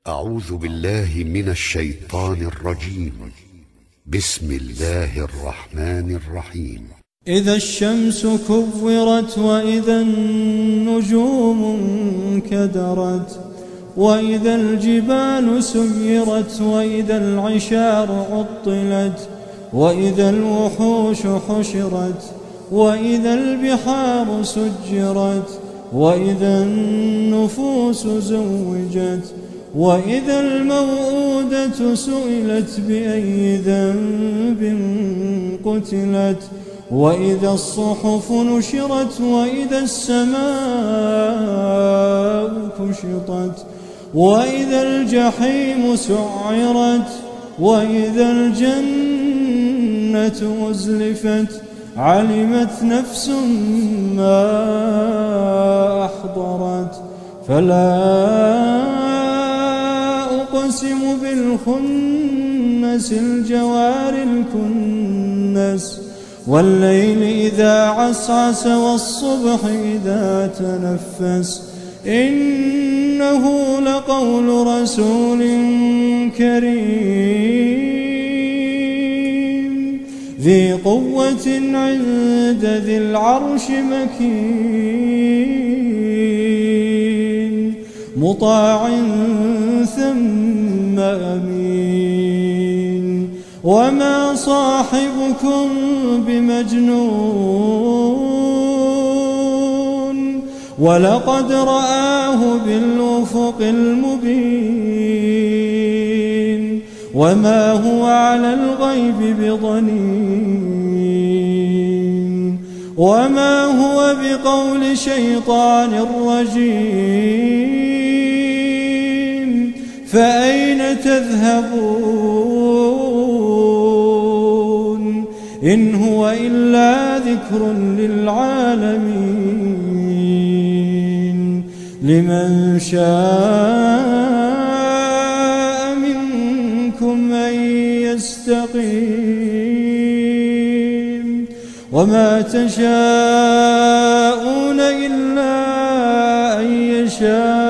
أعوذ بالله من الشيطان الرجيم. بسم الله الرحمن الرحيم. إذا الشمس كورت وإذا النجوم انكدرت وإذا الجبال سيرت وإذا العشار عطلت وإذا الوحوش حشرت وإذا البحار سجرت وإذا النفوس زوجت وإذا الموءودة سئلت بأي ذنب قتلت وإذا الصحف نشرت وإذا السماء كشطت وإذا الجحيم سعرت وإذا الجنة أزلفت علمت نفس ما أحضرت فلا أقسم بالخنس الجوار الكنس والليل إذا عسعس والصبح إذا تنفس إنه لقول رسول كريم ذي قوة عند ذي العرش مكين مطاع ثم أمين وما صاحبكم بمجنون ولقد رآه بالأفق المبين وما هو على الغيب بضنين وما هو بقول شيطان رجيم فأين تذهبون إن هو إلا ذكر للعالمين لمن شاء منكم أن يستقيم وما تشاءون إلا أن يشاء